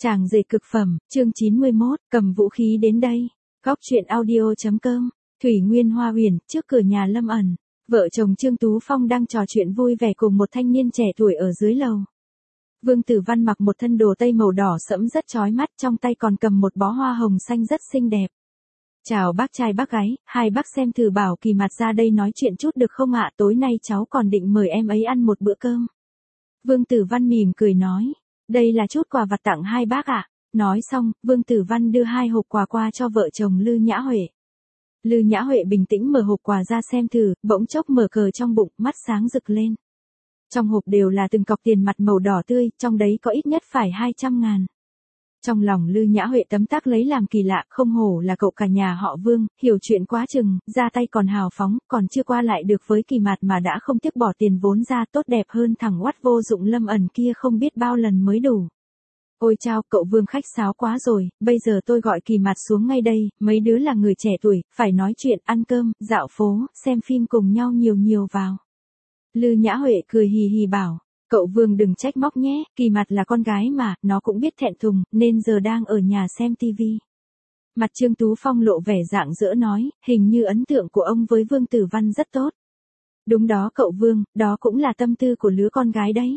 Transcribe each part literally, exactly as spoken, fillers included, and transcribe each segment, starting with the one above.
Chàng rể cực phẩm, chương chín mươi mốt, cầm vũ khí đến đây. Góc truyện audio.com, Thủy Nguyên Hoa Huyền, trước cửa nhà Lâm ẩn. Vợ chồng Trương Tú Phong đang trò chuyện vui vẻ cùng một thanh niên trẻ tuổi ở dưới lầu. Vương Tử Văn mặc một thân đồ tây màu đỏ sẫm rất chói mắt, trong tay còn cầm một bó hoa hồng xanh rất xinh đẹp. Chào bác trai bác gái, hai bác xem thử bảo Kỳ Mạt ra đây nói chuyện chút được không ạ? Tối nay cháu còn định mời em ấy ăn một bữa cơm. Vương Tử Văn mỉm cười nói. Đây là chút quà vặt tặng hai bác ạ. Nói xong, Vương Tử Văn đưa hai hộp quà qua cho vợ chồng Lư Nhã Huệ. Lư Nhã Huệ bình tĩnh mở hộp quà ra xem thử, bỗng chốc mở cờ trong bụng, mắt sáng rực lên. Trong hộp đều là từng cọc tiền mặt màu đỏ tươi, trong đấy có ít nhất phải hai trăm ngàn. Trong lòng Lư Nhã Huệ tấm tắc lấy làm kỳ lạ, không hổ là cậu cả nhà họ Vương, hiểu chuyện quá chừng, ra tay còn hào phóng, còn chưa qua lại được với Kỳ Mạt mà đã không tiếc bỏ tiền vốn ra, tốt đẹp hơn thằng oắt vô dụng Lâm ẩn kia không biết bao lần mới đủ. Ôi chao, cậu Vương khách sáo quá rồi, bây giờ tôi gọi Kỳ Mạt xuống ngay đây, mấy đứa là người trẻ tuổi, phải nói chuyện, ăn cơm, dạo phố, xem phim cùng nhau nhiều nhiều vào. Lư Nhã Huệ cười hì hì bảo. Cậu Vương đừng trách móc nhé, Kỳ Mạt là con gái mà, nó cũng biết thẹn thùng, nên giờ đang ở nhà xem tivi. Mặt Trương Tú Phong lộ vẻ rạng rỡ nói, hình như ấn tượng của ông với Vương Tử Văn rất tốt. Đúng đó cậu Vương, đó cũng là tâm tư của lứa con gái đấy.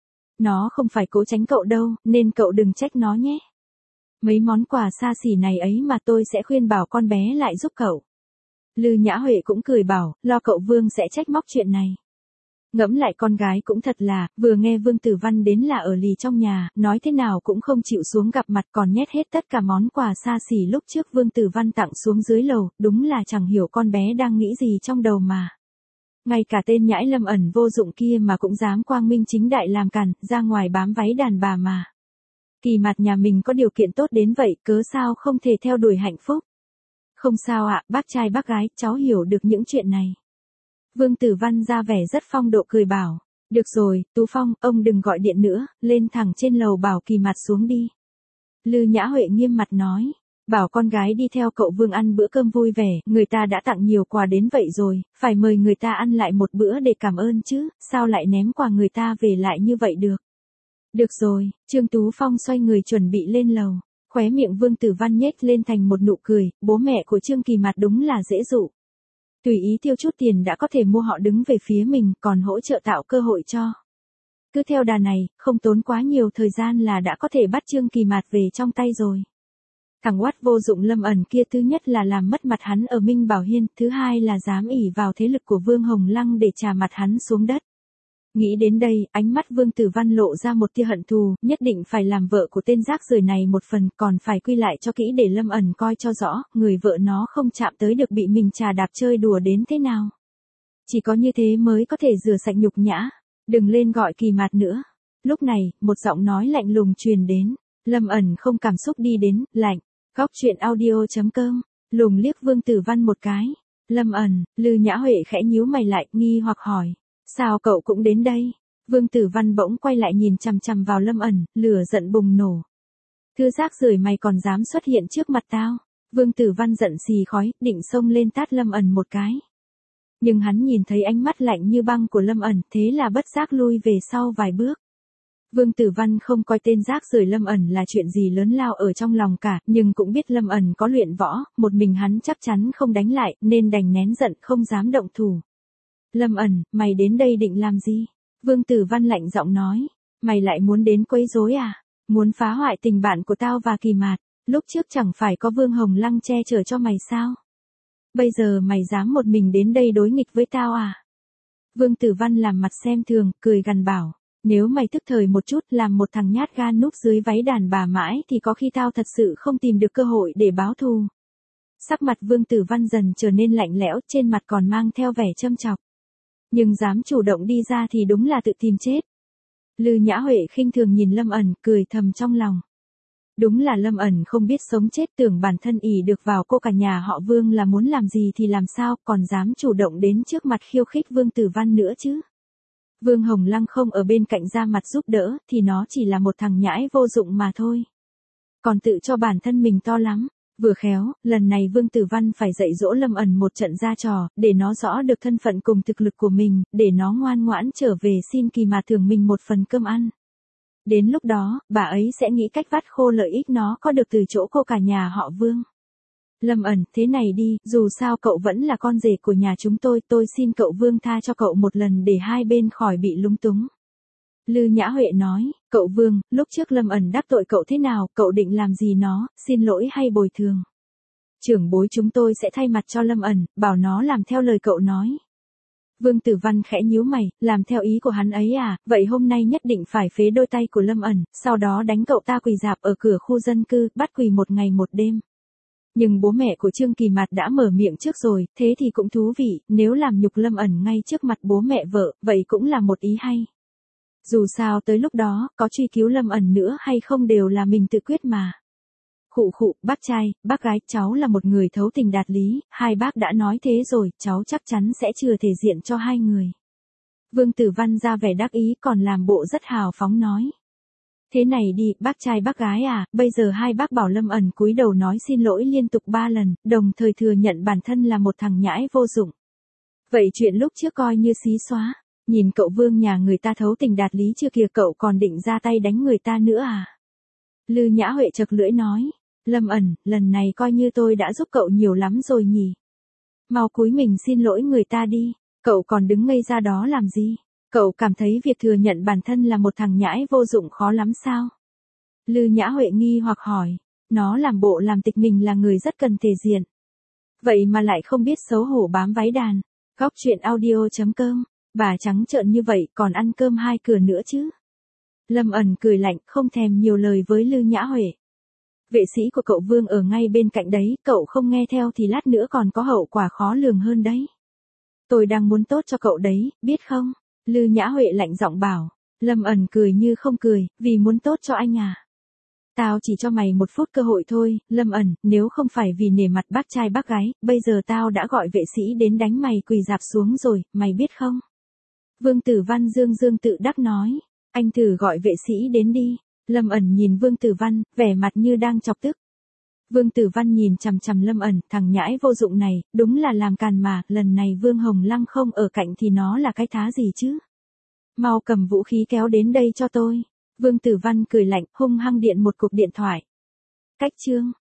Nó không phải cố tránh cậu đâu, nên cậu đừng trách nó nhé. Mấy món quà xa xỉ này ấy mà tôi sẽ khuyên bảo con bé lại giúp cậu. Lư Nhã Huệ cũng cười bảo, lo cậu Vương sẽ trách móc chuyện này. Ngẫm lại con gái cũng thật là, vừa nghe Vương Tử Văn đến là ở lì trong nhà, nói thế nào cũng không chịu xuống gặp mặt còn nhét hết tất cả món quà xa xỉ lúc trước Vương Tử Văn tặng xuống dưới lầu, đúng là chẳng hiểu con bé đang nghĩ gì trong đầu mà. Ngay cả tên nhãi Lâm ẩn vô dụng kia mà cũng dám quang minh chính đại làm càn, ra ngoài bám váy đàn bà mà. Kỳ Mạt nhà mình có điều kiện tốt đến vậy, cớ sao không thể theo đuổi hạnh phúc. Không sao ạ, bác trai bác gái, cháu hiểu được những chuyện này. Vương Tử Văn ra vẻ rất phong độ cười bảo, được rồi, Tú Phong, ông đừng gọi điện nữa, lên thẳng trên lầu bảo Kỳ Mạt xuống đi. Lư Nhã Huệ nghiêm mặt nói, bảo con gái đi theo cậu Vương ăn bữa cơm vui vẻ, người ta đã tặng nhiều quà đến vậy rồi, phải mời người ta ăn lại một bữa để cảm ơn chứ, sao lại ném quà người ta về lại như vậy được. Được rồi, Trương Tú Phong xoay người chuẩn bị lên lầu, khóe miệng Vương Tử Văn nhếch lên thành một nụ cười, bố mẹ của Trương Kỳ Mạt đúng là dễ dụ. Tùy ý tiêu chút tiền đã có thể mua họ đứng về phía mình, còn hỗ trợ tạo cơ hội cho. Cứ theo đà này, không tốn quá nhiều thời gian là đã có thể bắt Trương Kỳ Mạt về trong tay rồi. Thằng oắt vô dụng Lâm ẩn kia thứ nhất là làm mất mặt hắn ở Minh Bảo Hiên, thứ hai là dám ỷ vào thế lực của Vương Hồng Lăng để trà mặt hắn xuống đất. Nghĩ đến đây, ánh mắt Vương Tử Văn lộ ra một tia hận thù, nhất định phải làm vợ của tên rác rưởi này một phần, còn phải quy lại cho kỹ để Lâm ẩn coi cho rõ, người vợ nó không chạm tới được bị mình trà đạp chơi đùa đến thế nào. Chỉ có như thế mới có thể rửa sạch nhục nhã, đừng lên gọi Kỳ Mạt nữa. Lúc này, một giọng nói lạnh lùng truyền đến, Lâm ẩn không cảm xúc đi đến, lạnh, góc truyện audio.com, lùng liếc Vương Tử Văn một cái. Lâm ẩn, Lư Nhã Huệ khẽ nhíu mày lại, nghi hoặc hỏi. Sao cậu cũng đến đây? Vương Tử Văn bỗng quay lại nhìn chằm chằm vào Lâm ẩn, lửa giận bùng nổ. Thư rác rưởi mày còn dám xuất hiện trước mặt tao? Vương Tử Văn giận xì khói, định xông lên tát Lâm ẩn một cái. Nhưng hắn nhìn thấy ánh mắt lạnh như băng của Lâm ẩn, thế là bất giác lui về sau vài bước. Vương Tử Văn không coi tên rác rưởi Lâm ẩn là chuyện gì lớn lao ở trong lòng cả, nhưng cũng biết Lâm ẩn có luyện võ, một mình hắn chắc chắn không đánh lại, nên đành nén giận không dám động thủ. Lâm ẩn, mày đến đây định làm gì? Vương Tử Văn lạnh giọng nói, mày lại muốn đến quấy rối à? Muốn phá hoại tình bạn của tao và Kỳ Mạt, lúc trước chẳng phải có Vương Hồng Lăng che chở cho mày sao? Bây giờ mày dám một mình đến đây đối nghịch với tao à? Vương Tử Văn làm mặt xem thường, cười gằn bảo, nếu mày tức thời một chút làm một thằng nhát gan núp dưới váy đàn bà mãi thì có khi tao thật sự không tìm được cơ hội để báo thù. Sắc mặt Vương Tử Văn dần trở nên lạnh lẽo, trên mặt còn mang theo vẻ châm chọc. Nhưng dám chủ động đi ra thì đúng là tự tìm chết. Lư Nhã Huệ khinh thường nhìn Lâm ẩn, cười thầm trong lòng. Đúng là Lâm ẩn không biết sống chết, tưởng bản thân ỷ được vào cô cả nhà họ Vương là muốn làm gì thì làm sao, còn dám chủ động đến trước mặt khiêu khích Vương Tử Văn nữa chứ. Vương Hồng Lăng không ở bên cạnh ra mặt giúp đỡ, thì nó chỉ là một thằng nhãi vô dụng mà thôi. Còn tự cho bản thân mình to lắm. Vừa khéo, lần này Vương Tử Văn phải dạy dỗ Lâm ẩn một trận ra trò, để nó rõ được thân phận cùng thực lực của mình, để nó ngoan ngoãn trở về xin Kỳ Mạt thưởng mình một phần cơm ăn. Đến lúc đó, bà ấy sẽ nghĩ cách vắt khô lợi ích nó có được từ chỗ cô cả nhà họ Vương. Lâm ẩn, thế này đi, dù sao cậu vẫn là con rể của nhà chúng tôi, tôi xin cậu Vương tha cho cậu một lần để hai bên khỏi bị lúng túng. Lư Nhã Huệ nói, cậu Vương, lúc trước Lâm ẩn đắc tội cậu thế nào, cậu định làm gì nó, xin lỗi hay bồi thường? Trưởng bối chúng tôi sẽ thay mặt cho Lâm ẩn, bảo nó làm theo lời cậu nói. Vương Tử Văn khẽ nhíu mày, làm theo ý của hắn ấy à, vậy hôm nay nhất định phải phế đôi tay của Lâm ẩn, sau đó đánh cậu ta quỳ rạp ở cửa khu dân cư, bắt quỳ một ngày một đêm. Nhưng bố mẹ của Trương Kỳ Mạt đã mở miệng trước rồi, thế thì cũng thú vị, nếu làm nhục Lâm ẩn ngay trước mặt bố mẹ vợ, vậy cũng là một ý hay. Dù sao tới lúc đó, có truy cứu Lâm ẩn nữa hay không đều là mình tự quyết mà. Khụ khụ, bác trai, bác gái, cháu là một người thấu tình đạt lý, hai bác đã nói thế rồi, cháu chắc chắn sẽ chừa thể diện cho hai người. Vương Tử Văn ra vẻ đắc ý còn làm bộ rất hào phóng nói. Thế này đi, bác trai bác gái à, bây giờ hai bác bảo Lâm ẩn cúi đầu nói xin lỗi liên tục ba lần, đồng thời thừa nhận bản thân là một thằng nhãi vô dụng. Vậy chuyện lúc trước coi như xí xóa, nhìn cậu Vương nhà người ta thấu tình đạt lý chưa kìa, cậu còn định ra tay đánh người ta nữa à? Lư Nhã Huệ chật lưỡi nói, Lâm ẩn, lần này coi như tôi đã giúp cậu nhiều lắm rồi nhỉ. Mau cúi mình xin lỗi người ta đi, cậu còn đứng ngây ra đó làm gì? Cậu cảm thấy việc thừa nhận bản thân là một thằng nhãi vô dụng khó lắm sao? Lư Nhã Huệ nghi hoặc hỏi, nó làm bộ làm tịch mình là người rất cần thể diện. Vậy mà lại không biết xấu hổ bám váy đàn. Góc truyện audio chấm com, bà trắng trợn như vậy còn ăn cơm hai cửa nữa chứ? Lâm ẩn cười lạnh, không thèm nhiều lời với Lư Nhã Huệ. Vệ sĩ của cậu Vương ở ngay bên cạnh đấy, cậu không nghe theo thì lát nữa còn có hậu quả khó lường hơn đấy. Tôi đang muốn tốt cho cậu đấy, biết không? Lư Nhã Huệ lạnh giọng bảo. Lâm ẩn cười như không cười, vì muốn tốt cho anh à? Tao chỉ cho mày một phút cơ hội thôi, Lâm ẩn, nếu không phải vì nể mặt bác trai bác gái, bây giờ tao đã gọi vệ sĩ đến đánh mày quỳ rạp xuống rồi, mày biết không? Vương Tử Văn dương dương tự đắc nói, anh thử gọi vệ sĩ đến đi. Lâm ẩn nhìn Vương Tử Văn, vẻ mặt như đang chọc tức. Vương Tử Văn nhìn chằm chằm Lâm ẩn, thằng nhãi vô dụng này, đúng là làm càn mà, lần này Vương Hồng Lăng không ở cạnh thì nó là cái thá gì chứ? Mau cầm vũ khí kéo đến đây cho tôi. Vương Tử Văn cười lạnh, hung hăng điện một cục điện thoại. Cách chương